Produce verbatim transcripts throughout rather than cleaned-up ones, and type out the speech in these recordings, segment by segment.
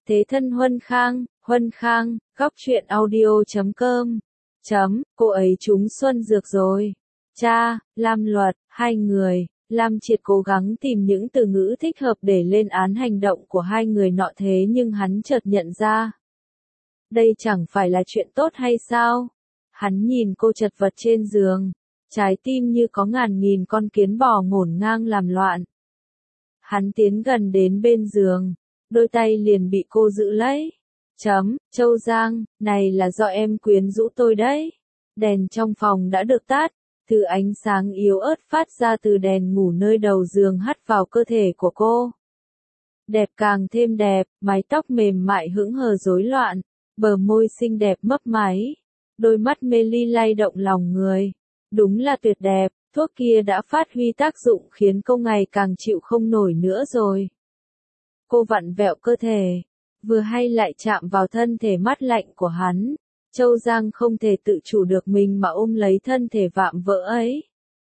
Thế thân Huân Khang, Huân Khang, góc truyện audio chấm com. Chấm, cô ấy trúng xuân dược rồi. Cha, Lam Luật, hai người, Lam Triệt cố gắng tìm những từ ngữ thích hợp để lên án hành động của hai người nọ thế nhưng hắn chợt nhận ra. Đây chẳng phải là chuyện tốt hay sao? Hắn nhìn cô chật vật trên giường, trái tim như có ngàn nghìn con kiến bò ngổn ngang làm loạn. Hắn tiến gần đến bên giường, đôi tay liền bị cô giữ lấy. Chấm, Châu Giang, này là do em quyến rũ tôi đấy. Đèn trong phòng đã được tắt, thứ ánh sáng yếu ớt phát ra từ đèn ngủ nơi đầu giường hắt vào cơ thể của cô. Đẹp càng thêm đẹp, mái tóc mềm mại hững hờ rối loạn, bờ môi xinh đẹp mấp máy, đôi mắt mê ly lay động lòng người. Đúng là tuyệt đẹp, thuốc kia đã phát huy tác dụng khiến cô ngày càng chịu không nổi nữa rồi. Cô vặn vẹo cơ thể, vừa hay lại chạm vào thân thể mát lạnh của hắn. Châu Giang không thể tự chủ được mình mà ôm lấy thân thể vạm vỡ ấy.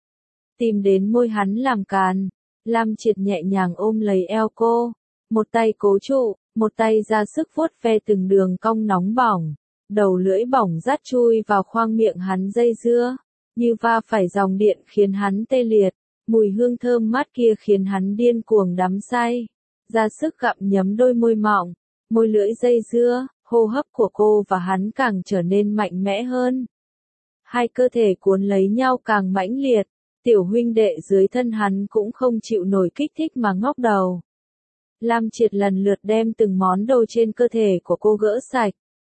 Tìm đến môi hắn làm càn, Lam Triệt nhẹ nhàng ôm lấy eo cô, một tay cố trụ, một tay ra sức vuốt ve từng đường cong nóng bỏng, đầu lưỡi bỏng rát chui vào khoang miệng hắn dây dưa, như va phải dòng điện khiến hắn tê liệt, mùi hương thơm mát kia khiến hắn điên cuồng đắm say, ra sức gặm nhấm đôi môi mọng, môi lưỡi dây dưa. Hô hấp của cô và hắn càng trở nên mạnh mẽ hơn. Hai cơ thể cuốn lấy nhau càng mãnh liệt, tiểu huynh đệ dưới thân hắn cũng không chịu nổi kích thích mà ngóc đầu. Lam Triệt lần lượt đem từng món đồ trên cơ thể của cô gỡ sạch.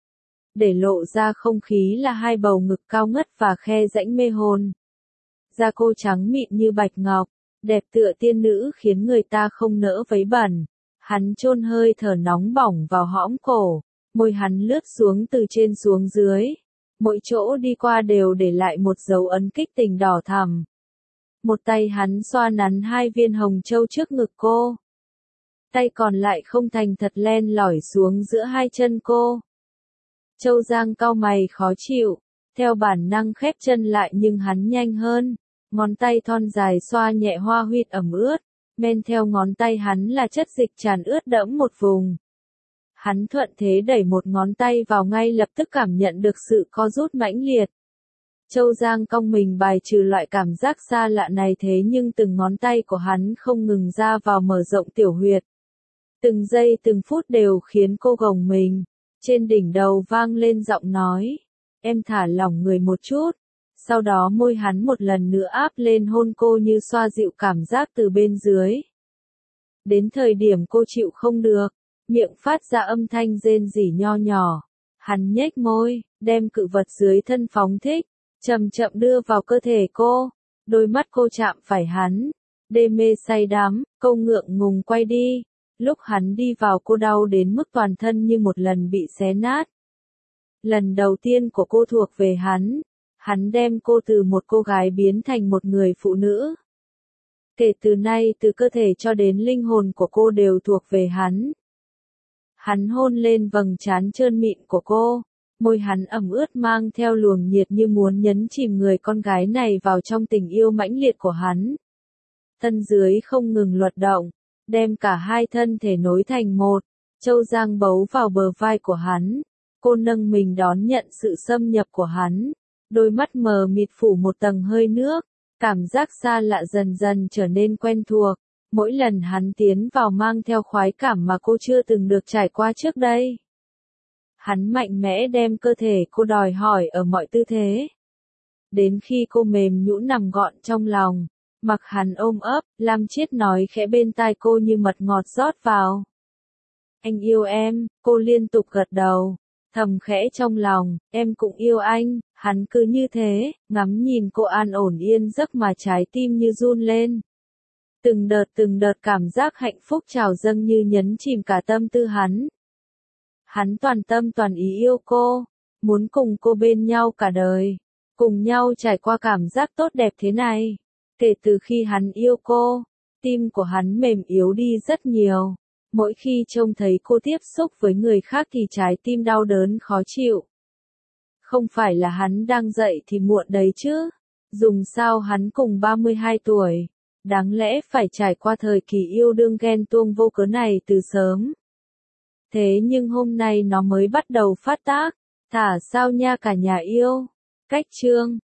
Để lộ ra không khí là hai bầu ngực cao ngất và khe rãnh mê hồn. Da cô trắng mịn như bạch ngọc, đẹp tựa tiên nữ khiến người ta không nỡ vấy bẩn. Hắn chôn hơi thở nóng bỏng vào hõm cổ. Môi hắn lướt xuống từ trên xuống dưới, mỗi chỗ đi qua đều để lại một dấu ấn kích tình đỏ thẳm. Một tay hắn xoa nắn hai viên hồng châu trước ngực cô. Tay còn lại không thành thật len lỏi xuống giữa hai chân cô. Châu Giang cau mày khó chịu, theo bản năng khép chân lại nhưng hắn nhanh hơn. Ngón tay thon dài xoa nhẹ hoa huyệt ẩm ướt, men theo ngón tay hắn là chất dịch tràn ướt đẫm một vùng. Hắn thuận thế đẩy một ngón tay vào ngay lập tức cảm nhận được sự co rút mãnh liệt. Châu Giang cong mình bài trừ loại cảm giác xa lạ này thế nhưng từng ngón tay của hắn không ngừng ra vào mở rộng tiểu huyệt. Từng giây từng phút đều khiến cô gồng mình. Trên đỉnh đầu vang lên giọng nói. Em thả lỏng người một chút. Sau đó môi hắn một lần nữa áp lên hôn cô như xoa dịu cảm giác từ bên dưới. Đến thời điểm cô chịu không được. Miệng phát ra âm thanh rên rỉ nho nhỏ. Hắn nhếch môi, đem cự vật dưới thân phóng thích, chậm chậm đưa vào cơ thể cô. Đôi mắt cô chạm phải hắn, đê mê say đắm, cô ngượng ngùng quay đi. Lúc hắn đi vào cô đau đến mức toàn thân như một lần bị xé nát. Lần đầu tiên của cô thuộc về hắn, hắn đem cô từ một cô gái biến thành một người phụ nữ. Kể từ nay từ cơ thể cho đến linh hồn của cô đều thuộc về hắn. Hắn hôn lên vầng trán trơn mịn của cô, môi hắn ẩm ướt mang theo luồng nhiệt như muốn nhấn chìm người con gái này vào trong tình yêu mãnh liệt của hắn. Thân dưới không ngừng luật động, đem cả hai thân thể nối thành một. Châu Giang bấu vào bờ vai của hắn, cô nâng mình đón nhận sự xâm nhập của hắn, đôi mắt mờ mịt phủ một tầng hơi nước, cảm giác xa lạ dần dần trở nên quen thuộc. Mỗi lần hắn tiến vào mang theo khoái cảm mà cô chưa từng được trải qua trước đây. Hắn mạnh mẽ đem cơ thể cô đòi hỏi ở mọi tư thế. Đến khi cô mềm nhũn nằm gọn trong lòng, mặc hắn ôm ấp, Lam Triệt nói khẽ bên tai cô như mật ngọt rót vào. Anh yêu em, cô liên tục gật đầu, thầm khẽ trong lòng, em cũng yêu anh. Hắn cứ như thế, ngắm nhìn cô an ổn yên giấc mà trái tim như run lên. Từng đợt từng đợt cảm giác hạnh phúc trào dâng như nhấn chìm cả tâm tư hắn. Hắn toàn tâm toàn ý yêu cô, muốn cùng cô bên nhau cả đời, cùng nhau trải qua cảm giác tốt đẹp thế này. Kể từ khi hắn yêu cô, tim của hắn mềm yếu đi rất nhiều. Mỗi khi trông thấy cô tiếp xúc với người khác thì trái tim đau đớn khó chịu. Không phải là hắn đang dậy thì muộn đấy chứ. Dùng sao hắn cùng ba mươi hai tuổi. Đáng lẽ phải trải qua thời kỳ yêu đương ghen tuông vô cớ này từ sớm. Thế nhưng hôm nay nó mới bắt đầu phát tác. Thả sao nha cả nhà yêu. Cách chương